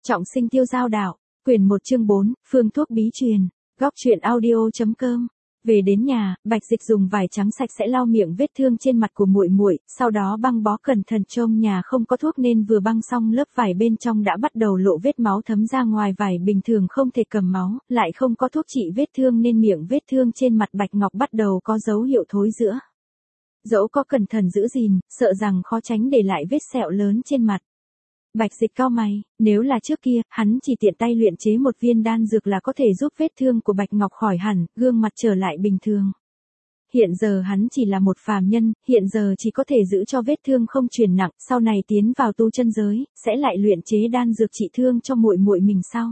Trọng sinh tiêu giao đạo, quyển 1 chương 4, phương thuốc bí truyền, góc truyện audio.com. Về đến nhà, Bạch Dịch dùng vải trắng sạch sẽ lau miệng vết thương trên mặt của muội muội, sau đó băng bó cẩn thận. Trong nhà không có thuốc nên vừa băng xong lớp vải bên trong đã bắt đầu lộ vết máu thấm ra ngoài. Vải bình thường không thể cầm máu, lại không có thuốc trị vết thương nên miệng vết thương trên mặt Bạch Ngọc bắt đầu có dấu hiệu thối rữa. Dẫu có cẩn thận giữ gìn, sợ rằng khó tránh để lại vết sẹo lớn trên mặt. Bạch Dịch cau mày, nếu là trước kia, hắn chỉ tiện tay luyện chế một viên đan dược là có thể giúp vết thương của Bạch Ngọc khỏi hẳn, gương mặt trở lại bình thường. Hiện giờ hắn chỉ là một phàm nhân, hiện giờ chỉ có thể giữ cho vết thương không truyền nặng, sau này tiến vào tu chân giới, sẽ lại luyện chế đan dược trị thương cho muội muội mình sau.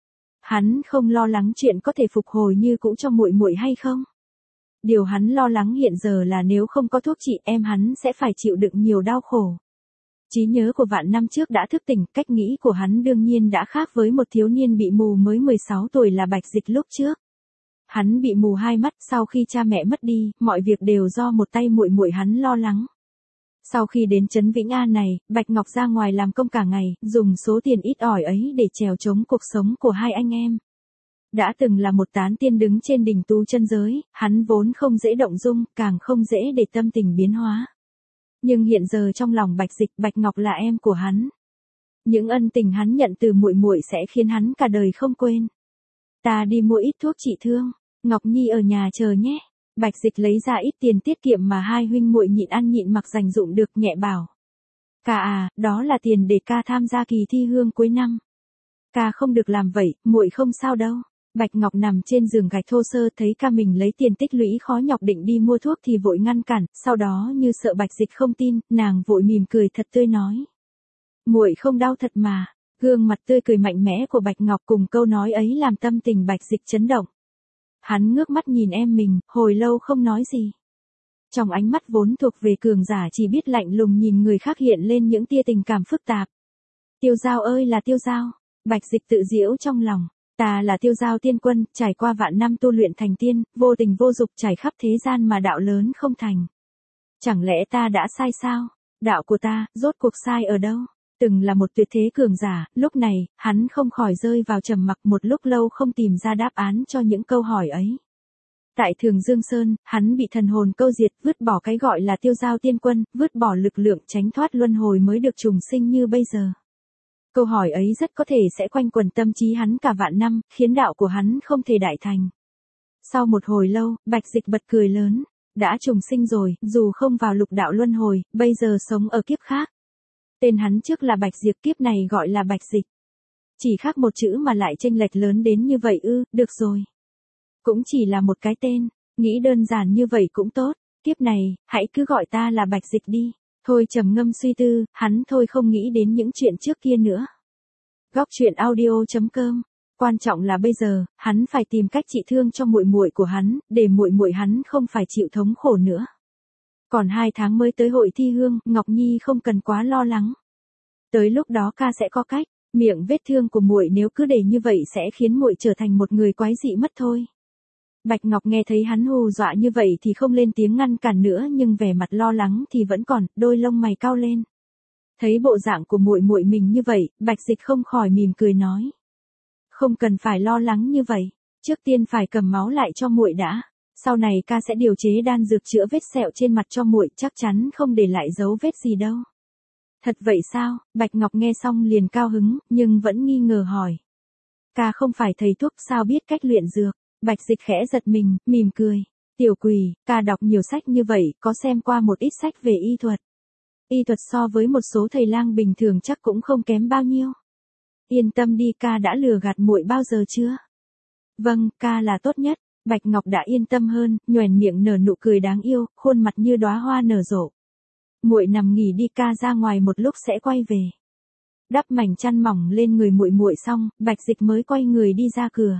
Hắn không lo lắng chuyện có thể phục hồi như cũ cho muội muội hay không. Điều hắn lo lắng hiện giờ là nếu không có thuốc trị em hắn sẽ phải chịu đựng nhiều đau khổ. Trí nhớ của vạn năm trước đã thức tỉnh, cách nghĩ của hắn đương nhiên đã khác với một thiếu niên bị mù mới 16 tuổi là Bạch Dịch lúc trước. Hắn bị mù hai mắt sau khi cha mẹ mất đi, mọi việc đều do một tay muội muội hắn lo lắng. Sau khi đến trấn Vĩnh An này, Bạch Ngọc ra ngoài làm công cả ngày, dùng số tiền ít ỏi ấy để chèo chống cuộc sống của hai anh em. Đã từng là một tán tiên đứng trên đỉnh tu chân giới, hắn vốn không dễ động dung, càng không dễ để tâm tình biến hóa. Nhưng hiện giờ trong lòng Bạch Dịch, Bạch Ngọc là em của hắn. Những ân tình hắn nhận từ muội muội sẽ khiến hắn cả đời không quên. Ta đi mua ít thuốc trị thương, Ngọc Nhi ở nhà chờ nhé. Bạch Dịch lấy ra ít tiền tiết kiệm mà hai huynh muội nhịn ăn nhịn mặc dành dụm được, nhẹ bảo. Ca à, đó là tiền để ca tham gia kỳ thi hương cuối năm. Ca không được làm vậy, muội không sao đâu. Bạch Ngọc nằm trên giường gạch thô sơ thấy ca mình lấy tiền tích lũy khó nhọc định đi mua thuốc thì vội ngăn cản, sau đó như sợ Bạch Dịch không tin, nàng vội mỉm cười thật tươi nói. Muội không đau thật mà. Gương mặt tươi cười mạnh mẽ của Bạch Ngọc cùng câu nói ấy làm tâm tình Bạch Dịch chấn động. Hắn ngước mắt nhìn em mình, hồi lâu không nói gì. Trong ánh mắt vốn thuộc về cường giả chỉ biết lạnh lùng nhìn người khác hiện lên những tia tình cảm phức tạp. Tiêu Giao ơi là Tiêu Giao, Bạch Dịch tự giễu trong lòng. Ta là Tiêu Giao tiên quân, trải qua vạn năm tu luyện thành tiên, vô tình vô dục trải khắp thế gian mà đạo lớn không thành. Chẳng lẽ ta đã sai sao? Đạo của ta, rốt cuộc sai ở đâu? Từng là một tuyệt thế cường giả, lúc này, hắn không khỏi rơi vào trầm mặc, một lúc lâu không tìm ra đáp án cho những câu hỏi ấy. Tại Thường Dương Sơn, hắn bị thần hồn câu diệt, vứt bỏ cái gọi là Tiêu Giao tiên quân, vứt bỏ lực lượng tránh thoát luân hồi mới được trùng sinh như bây giờ. Câu hỏi ấy rất có thể sẽ quanh quẩn tâm trí hắn cả vạn năm, khiến đạo của hắn không thể đại thành. Sau một hồi lâu, Bạch Dịch bật cười lớn, đã trùng sinh rồi, dù không vào lục đạo luân hồi, bây giờ sống ở kiếp khác. Tên hắn trước là Bạch Diệp, kiếp này gọi là Bạch Dịch. Chỉ khác một chữ mà lại chênh lệch lớn đến như vậy ư, được rồi. Cũng chỉ là một cái tên, nghĩ đơn giản như vậy cũng tốt, kiếp này, hãy cứ gọi ta là Bạch Dịch đi. Thôi trầm ngâm suy tư, hắn thôi không nghĩ đến những chuyện trước kia nữa. Góc truyện audio.com. Quan trọng là bây giờ, hắn phải tìm cách trị thương cho muội muội của hắn, để muội muội hắn không phải chịu thống khổ nữa. Còn 2 tháng mới tới hội thi hương, Ngọc Nhi không cần quá lo lắng. Tới lúc đó ca sẽ có cách, miệng vết thương của muội nếu cứ để như vậy sẽ khiến muội trở thành một người quái dị mất thôi. Bạch Ngọc nghe thấy hắn hù dọa như vậy thì không lên tiếng ngăn cản nữa, nhưng vẻ mặt lo lắng thì vẫn còn, đôi lông mày cau lên. Thấy bộ dạng của muội muội mình như vậy, Bạch Dịch không khỏi mỉm cười nói. Không cần phải lo lắng như vậy, trước tiên phải cầm máu lại cho muội đã, sau này ca sẽ điều chế đan dược chữa vết sẹo trên mặt cho muội, chắc chắn không để lại dấu vết gì đâu. Thật vậy sao? Bạch Ngọc nghe xong liền cao hứng, nhưng vẫn nghi ngờ hỏi. Ca không phải thầy thuốc sao biết cách luyện dược? Bạch Dịch khẽ giật mình, mỉm cười. Tiểu quỷ, ca đọc nhiều sách như vậy, có xem qua một ít sách về y thuật. Y thuật so với một số thầy lang bình thường chắc cũng không kém bao nhiêu. Yên tâm đi, ca đã lừa gạt muội bao giờ chưa? Vâng, ca là tốt nhất. Bạch Ngọc đã yên tâm hơn, nhoẻn miệng nở nụ cười đáng yêu, khuôn mặt như đóa hoa nở rộ. Muội nằm nghỉ đi, ca ra ngoài một lúc sẽ quay về. Đắp mảnh chăn mỏng lên người muội muội xong, Bạch Dịch mới quay người đi ra cửa.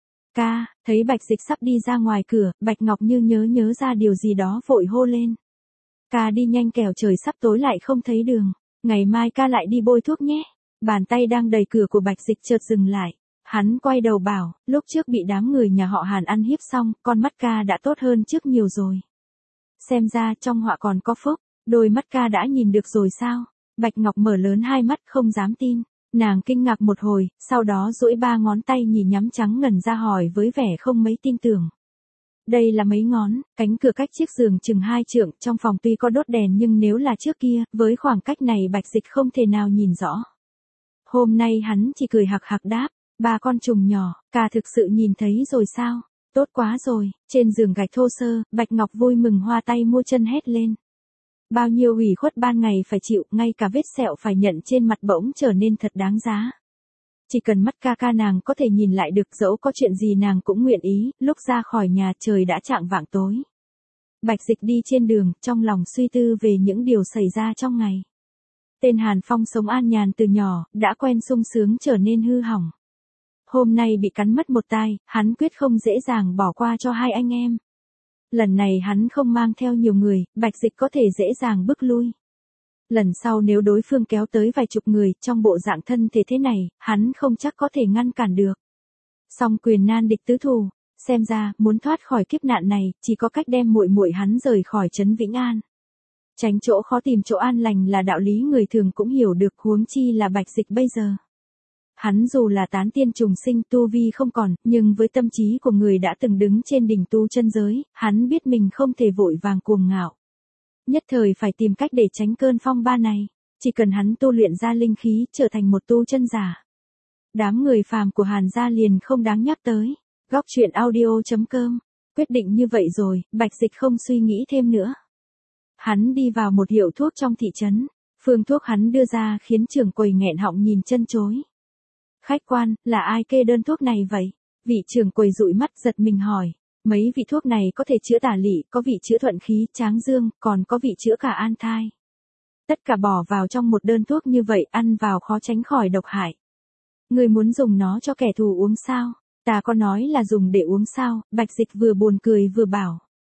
Ca, thấy Bạch Dịch sắp đi ra ngoài cửa, Bạch Ngọc như nhớ ra điều gì đó vội hô lên. Ca đi nhanh kẻo trời sắp tối lại không thấy đường, ngày mai ca lại đi bôi thuốc nhé. Bàn tay đang đẩy cửa của Bạch Dịch chợt dừng lại. Hắn quay đầu bảo, lúc trước bị đám người nhà họ Hàn ăn hiếp xong, con mắt ca đã tốt hơn trước nhiều rồi. Xem ra trong họa còn có phúc, đôi mắt ca đã nhìn được rồi sao? Bạch Ngọc mở lớn hai mắt không dám tin. Nàng kinh ngạc một hồi, sau đó duỗi 3 ngón tay nhì nhắm trắng ngần ra hỏi với vẻ không mấy tin tưởng. Đây là mấy ngón, cánh cửa cách chiếc giường chừng 2 trượng, trong phòng tuy có đốt đèn nhưng nếu là trước kia, với khoảng cách này Bạch Dịch không thể nào nhìn rõ. Hôm nay hắn chỉ cười hạc hạc đáp, 3 con trùng nhỏ, ca thực sự nhìn thấy rồi sao? Tốt quá rồi, trên giường gạch thô sơ, Bạch Ngọc vui mừng hoa tay mua chân hét lên. Bao nhiêu ủy khuất ban ngày phải chịu, ngay cả vết sẹo phải nhận trên mặt bỗng trở nên thật đáng giá. Chỉ cần mắt ca ca nàng có thể nhìn lại được, dẫu có chuyện gì nàng cũng nguyện ý. Lúc ra khỏi nhà trời đã chạng vạng tối. Bạch Dịch đi trên đường, trong lòng suy tư về những điều xảy ra trong ngày. Tên Hàn Phong sống an nhàn từ nhỏ, đã quen sung sướng trở nên hư hỏng. Hôm nay bị cắn mất một tai, hắn quyết không dễ dàng bỏ qua cho hai anh em. Lần này hắn không mang theo nhiều người, Bạch Dịch có thể dễ dàng bước lui. Lần sau nếu đối phương kéo tới vài chục người, trong bộ dạng thân thể thế này, hắn không chắc có thể ngăn cản được. Song quyền nan địch tứ thủ, xem ra, muốn thoát khỏi kiếp nạn này, chỉ có cách đem muội muội hắn rời khỏi trấn Vĩnh An. Tránh chỗ khó tìm chỗ an lành là đạo lý người thường cũng hiểu được, huống chi là Bạch Dịch bây giờ. Hắn dù là tán tiên trùng sinh tu vi không còn, nhưng với tâm trí của người đã từng đứng trên đỉnh tu chân giới, hắn biết mình không thể vội vàng cuồng ngạo. Nhất thời phải tìm cách để tránh cơn phong ba này, chỉ cần hắn tu luyện ra linh khí, trở thành một tu chân giả. Đám người phàm của Hàn gia liền không đáng nhắc tới. Góc truyện audio.com, quyết định như vậy rồi, Bạch Dịch không suy nghĩ thêm nữa. Hắn đi vào một hiệu thuốc trong thị trấn, phương thuốc hắn đưa ra khiến trưởng quầy nghẹn họng nhìn chân chối. Khách quan, là ai kê đơn thuốc này vậy? Vị trưởng quầy dụi mắt giật mình hỏi. Mấy vị thuốc này có thể chữa tả lị, có vị chữa thuận khí, tráng dương, còn có vị chữa cả an thai. Tất cả bỏ vào trong một đơn thuốc như vậy, ăn vào khó tránh khỏi độc hại. Người muốn dùng nó cho kẻ thù uống sao? Ta có nói là dùng để uống sao? Bạch Dịch vừa buồn cười vừa bảo.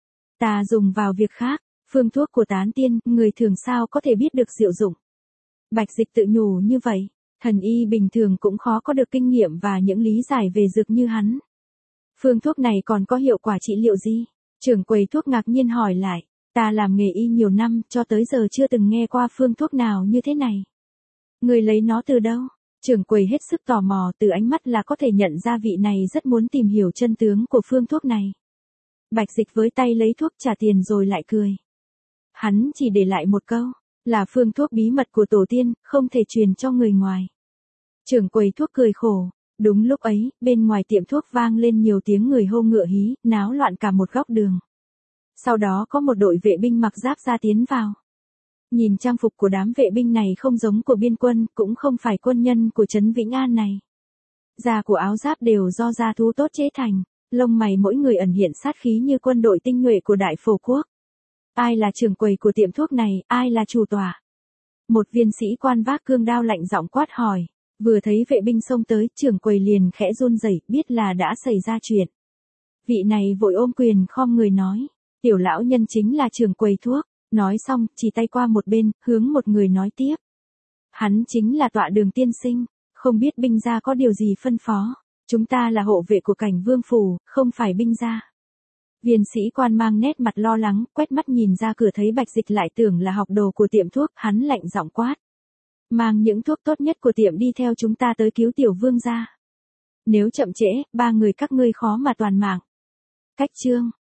Ta dùng vào việc khác, phương thuốc của tán tiên, người thường sao có thể biết được diệu dụng. Bạch Dịch tự nhủ như vậy, thần y bình thường cũng khó có được kinh nghiệm và những lý giải về dược như hắn. Phương thuốc này còn có hiệu quả trị liệu gì? Trưởng quầy thuốc ngạc nhiên hỏi lại. Ta làm nghề y nhiều năm, cho tới giờ chưa từng nghe qua phương thuốc nào như thế này. Người lấy nó từ đâu? Trưởng quầy hết sức tò mò, từ ánh mắt là có thể nhận ra vị này rất muốn tìm hiểu chân tướng của phương thuốc này. Bạch Dịch với tay lấy thuốc trả tiền rồi lại cười. Hắn chỉ để lại một câu, là phương thuốc bí mật của tổ tiên, không thể truyền cho người ngoài. Trưởng quầy thuốc cười khổ. Đúng lúc ấy, bên ngoài tiệm thuốc vang lên nhiều tiếng người hô ngựa hí, náo loạn cả một góc đường. Sau đó có một đội vệ binh mặc giáp ra tiến vào. Nhìn trang phục của đám vệ binh này không giống của biên quân, cũng không phải quân nhân của trấn Vĩnh An này. Da của áo giáp đều do da thú tốt chế thành, lông mày mỗi người ẩn hiện sát khí như quân đội tinh nhuệ của Đại Phổ Quốc. Ai là trưởng quầy của tiệm thuốc này, ai là chủ tọa? Một viên sĩ quan vác cương đao lạnh giọng quát hỏi. Vừa thấy vệ binh xông tới, trưởng quầy liền khẽ run rẩy, biết là đã xảy ra chuyện. Vị này vội ôm quyền khom người nói, tiểu lão nhân chính là trưởng quầy thuốc. Nói xong, chỉ tay qua một bên, hướng một người nói tiếp. Hắn chính là Tọa Đường tiên sinh, không biết binh gia có điều gì phân phó. Chúng ta là hộ vệ của Cảnh Vương phủ, không phải binh gia. Viên sĩ quan mang nét mặt lo lắng, quét mắt nhìn ra cửa thấy Bạch Dịch lại tưởng là học đồ của tiệm thuốc, hắn lạnh giọng quát. Mang những thuốc tốt nhất của tiệm đi theo chúng ta tới cứu tiểu vương gia. Nếu chậm trễ, 3 người các ngươi khó mà toàn mạng. Cách chương